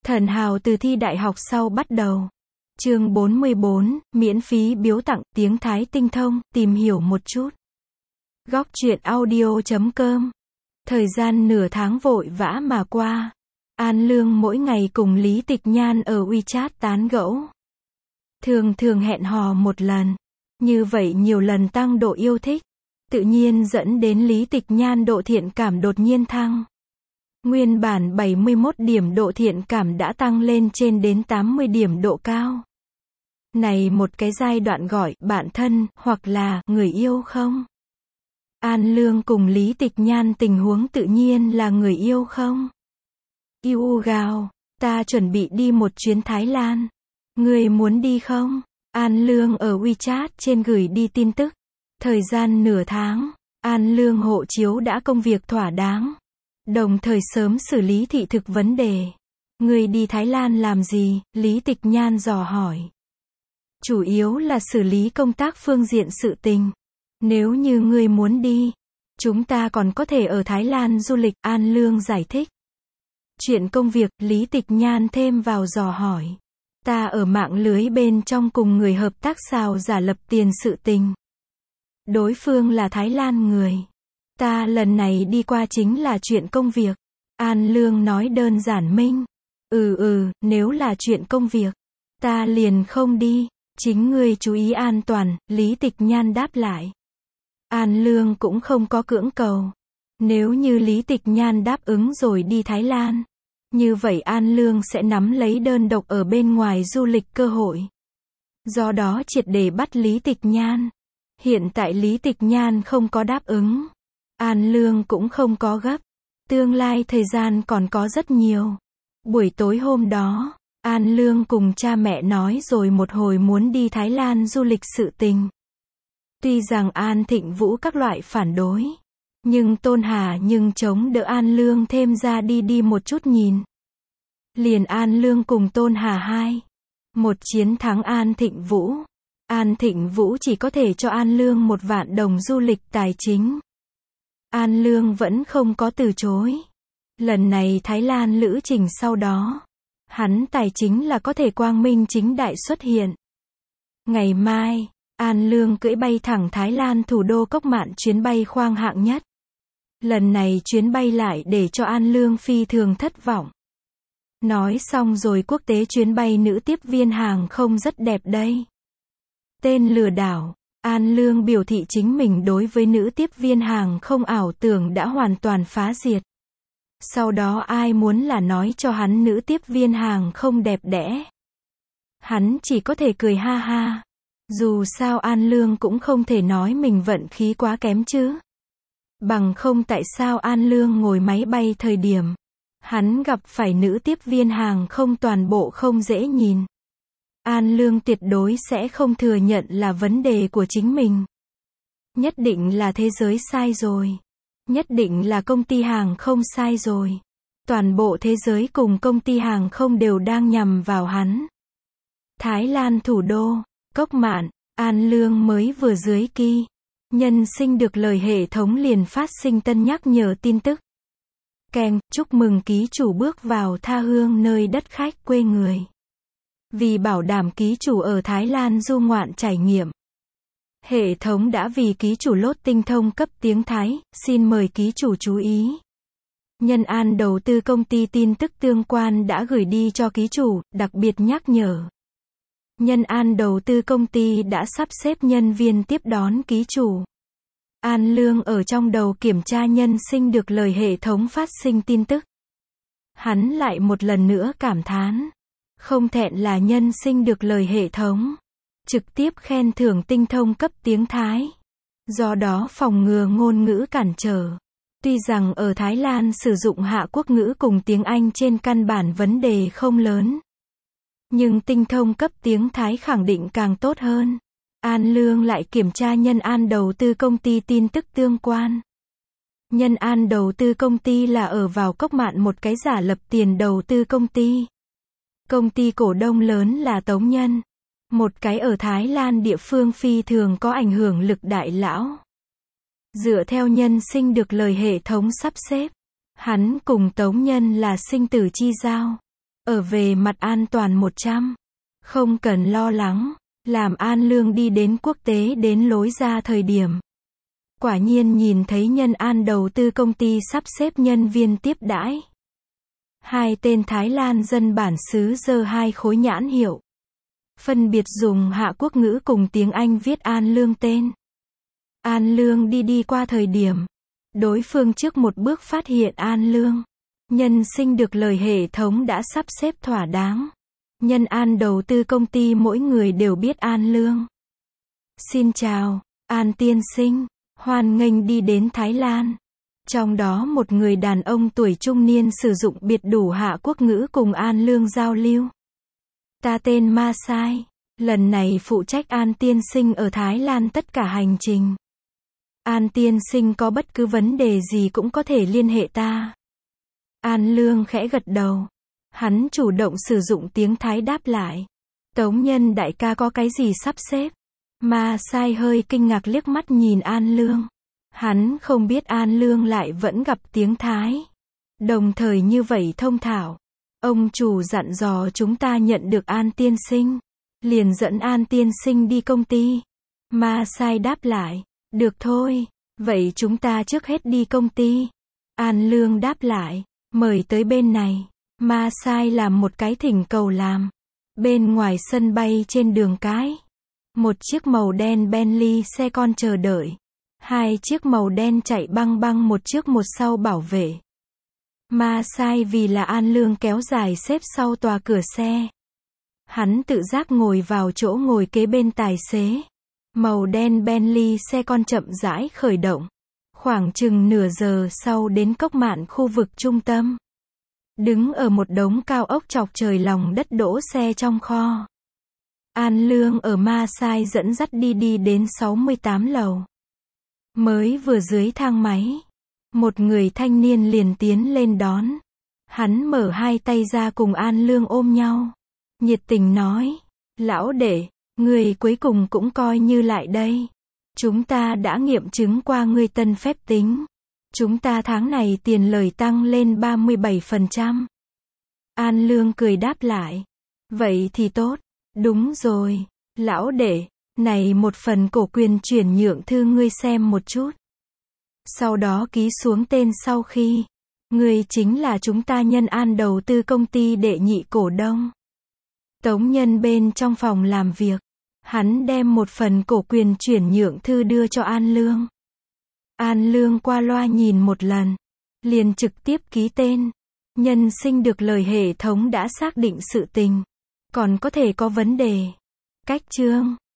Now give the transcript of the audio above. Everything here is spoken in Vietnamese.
Thần hào từ thi đại học sau bắt đầu. Chương 44, miễn phí biếu tặng, tiếng Thái tinh thông, tìm hiểu một chút. Góc truyện audio.com. Thời gian nửa tháng vội vã mà qua. An Lương mỗi ngày cùng Lý Tịch Nhan ở WeChat tán gẫu. Thường thường hẹn hò một lần. Như vậy nhiều lần tăng độ yêu thích. Tự nhiên dẫn đến Lý Tịch Nhan độ thiện cảm đột nhiên thăng. Nguyên bản 71 điểm độ thiện cảm đã tăng lên trên đến 80 điểm độ cao. Này một cái giai đoạn gọi bạn thân, hoặc là người yêu không? An Lương cùng Lý Tịch Nhan tình huống tự nhiên là người yêu không? Yêu gào, ta chuẩn bị đi một chuyến Thái Lan. Người muốn đi không? An Lương ở WeChat trên gửi đi tin tức. Thời gian nửa tháng, An Lương hộ chiếu đã công việc thỏa đáng. Đồng thời sớm xử lý thị thực vấn đề. Người đi Thái Lan làm gì? Lý Tịch Nhan dò hỏi. Chủ yếu là xử lý công tác phương diện sự tình. Nếu như ngươi muốn đi, chúng ta còn có thể ở Thái Lan du lịch, An Lương giải thích. Chuyện công việc, Lý Tịch Nhan thêm vào dò hỏi. Ta ở mạng lưới bên trong cùng người hợp tác xào giả lập tiền sự tình. Đối phương là Thái Lan người. Ta lần này đi qua chính là chuyện công việc. An Lương nói đơn giản minh. Nếu là chuyện công việc, ta liền không đi. Chính ngươi chú ý an toàn, Lý Tịch Nhan đáp lại. An Lương cũng không có cưỡng cầu. Nếu như Lý Tịch Nhan đáp ứng rồi đi Thái Lan, như vậy An Lương sẽ nắm lấy đơn độc ở bên ngoài du lịch cơ hội. Do đó triệt để bắt Lý Tịch Nhan. Hiện tại Lý Tịch Nhan không có đáp ứng. An Lương cũng không có gấp. Tương lai thời gian còn có rất nhiều. Buổi tối hôm đó, An Lương cùng cha mẹ nói rồi một hồi muốn đi Thái Lan du lịch sự tình. Tuy rằng An Thịnh Vũ các loại phản đối, nhưng Tôn Hà chống đỡ An Lương thêm ra đi một chút nhìn. Liền An Lương cùng Tôn Hà hai. Một chiến thắng An Thịnh Vũ. An Thịnh Vũ chỉ có thể cho An Lương 1 vạn đồng du lịch tài chính. An Lương vẫn không có từ chối. Lần này Thái Lan lữ trình sau đó, hắn tài chính là có thể quang minh chính đại xuất hiện. Ngày mai, An Lương cưỡi bay thẳng Thái Lan thủ đô Cốc Mạn chuyến bay khoang hạng nhất. Lần này chuyến bay lại để cho An Lương phi thường thất vọng. Nói xong rồi quốc tế chuyến bay nữ tiếp viên hàng không rất đẹp đây. Tên lừa đảo. An Lương biểu thị chính mình đối với nữ tiếp viên hàng không ảo tưởng đã hoàn toàn phá diệt. Sau đó ai muốn là nói cho hắn nữ tiếp viên hàng không đẹp đẽ. Hắn chỉ có thể cười ha ha. Dù sao An Lương cũng không thể nói mình vận khí quá kém chứ. Bằng không tại sao An Lương ngồi máy bay thời điểm hắn gặp phải nữ tiếp viên hàng không toàn bộ không dễ nhìn. An Lương tuyệt đối sẽ không thừa nhận là vấn đề của chính mình. Nhất định là thế giới sai rồi. Nhất định là công ty hàng không sai rồi. Toàn bộ thế giới cùng công ty hàng không đều đang nhằm vào hắn. Thái Lan thủ đô, Cốc Mạn, An Lương mới vừa dưới kỳ. Nhân sinh được lời hệ thống liền phát sinh tân nhắc nhở tin tức. Keng, chúc mừng ký chủ bước vào tha hương nơi đất khách quê người. Vì bảo đảm ký chủ ở Thái Lan du ngoạn trải nghiệm, hệ thống đã vì ký chủ lốt tinh thông cấp tiếng Thái, xin mời ký chủ chú ý. Nhân An đầu tư công ty tin tức tương quan đã gửi đi cho ký chủ, đặc biệt nhắc nhở. Nhân An đầu tư công ty đã sắp xếp nhân viên tiếp đón ký chủ. An Lương ở trong đầu kiểm tra nhân sinh được lời hệ thống phát sinh tin tức. Hắn lại một lần nữa cảm thán. Không thẹn là nhân sinh được lời hệ thống. Trực tiếp khen thưởng tinh thông cấp tiếng Thái. Do đó phòng ngừa ngôn ngữ cản trở. Tuy rằng ở Thái Lan sử dụng hạ quốc ngữ cùng tiếng Anh trên căn bản vấn đề không lớn. Nhưng tinh thông cấp tiếng Thái khẳng định càng tốt hơn. An Lương lại kiểm tra Nhân An đầu tư công ty tin tức tương quan. Nhân An đầu tư công ty là ở vào Cốc Mạn một cái giả lập tiền đầu tư công ty. Công ty cổ đông lớn là Tống Nhân. Một cái ở Thái Lan địa phương phi thường có ảnh hưởng lực đại lão. Dựa theo nhân sinh được lời hệ thống sắp xếp, hắn cùng Tống Nhân là sinh tử chi giao. Ở về mặt an toàn 100. Không cần lo lắng. Làm An Lương đi đến quốc tế đến lối ra thời điểm. Quả nhiên nhìn thấy Nhân An đầu tư công ty sắp xếp nhân viên tiếp đãi. Hai tên Thái Lan dân bản xứ giơ hai khối nhãn hiệu. Phân biệt dùng Hạ Quốc ngữ cùng tiếng Anh viết An Lương tên. An Lương đi qua thời điểm. Đối phương trước một bước phát hiện An Lương. Nhân sinh được lời hệ thống đã sắp xếp thỏa đáng. Nhân An đầu tư công ty mỗi người đều biết An Lương. Xin chào, An tiên sinh, hoan nghênh đi đến Thái Lan. Trong đó một người đàn ông tuổi trung niên sử dụng biệt đủ Hạ Quốc ngữ cùng An Lương giao lưu. Ta tên Ma Sai, lần này phụ trách An tiên sinh ở Thái Lan tất cả hành trình. An tiên sinh có bất cứ vấn đề gì cũng có thể liên hệ ta. An Lương khẽ gật đầu. Hắn chủ động sử dụng tiếng Thái đáp lại. Tống Nhân đại ca có cái gì sắp xếp? Ma Sai hơi kinh ngạc liếc mắt nhìn An Lương. Hắn không biết An Lương lại vẫn gặp tiếng Thái. Đồng thời như vậy thông thạo. Ông chủ dặn dò chúng ta nhận được An tiên sinh. Liền dẫn An tiên sinh đi công ty. Ma Sai đáp lại. Được thôi, vậy chúng ta trước hết đi công ty. An Lương đáp lại. Mời tới bên này. Ma Sai làm một cái thỉnh cầu làm. Bên ngoài sân bay trên đường cái. Một chiếc màu đen Bentley xe con chờ đợi. Hai chiếc màu đen chạy băng băng một trước một sau bảo vệ. Ma Sai vì là An Lương kéo dài xếp sau tòa cửa xe. Hắn tự giác ngồi vào chỗ ngồi kế bên tài xế. Màu đen Bentley xe con chậm rãi khởi động. Khoảng chừng nửa giờ sau đến Cốc Mạn khu vực trung tâm. Đứng ở một đống cao ốc chọc trời lòng đất đỗ xe trong kho. An Lương ở Ma Sai dẫn dắt đi đến 68 lầu. Mới vừa dưới thang máy. Một người thanh niên liền tiến lên đón. Hắn mở hai tay ra cùng An Lương ôm nhau. Nhiệt tình nói. Lão đệ, người cuối cùng cũng coi như lại đây. Chúng ta đã nghiệm chứng qua ngươi tân phép tính. Chúng ta tháng này tiền lời tăng lên 37%. An Lương cười đáp lại. Vậy thì tốt. Đúng rồi. Lão đệ, này một phần cổ quyền chuyển nhượng thư ngươi xem một chút. Sau đó ký xuống tên sau khi. Ngươi chính là chúng ta Nhân An đầu tư công ty đệ nhị cổ đông. Tống Nhân bên trong phòng làm việc. Hắn đem một phần cổ quyền chuyển nhượng thư đưa cho An Lương. An Lương qua loa nhìn một lần. Liền trực tiếp ký tên. Nhân sinh được lời hệ thống đã xác định sự tình. Còn có thể có vấn đề. Cách chương.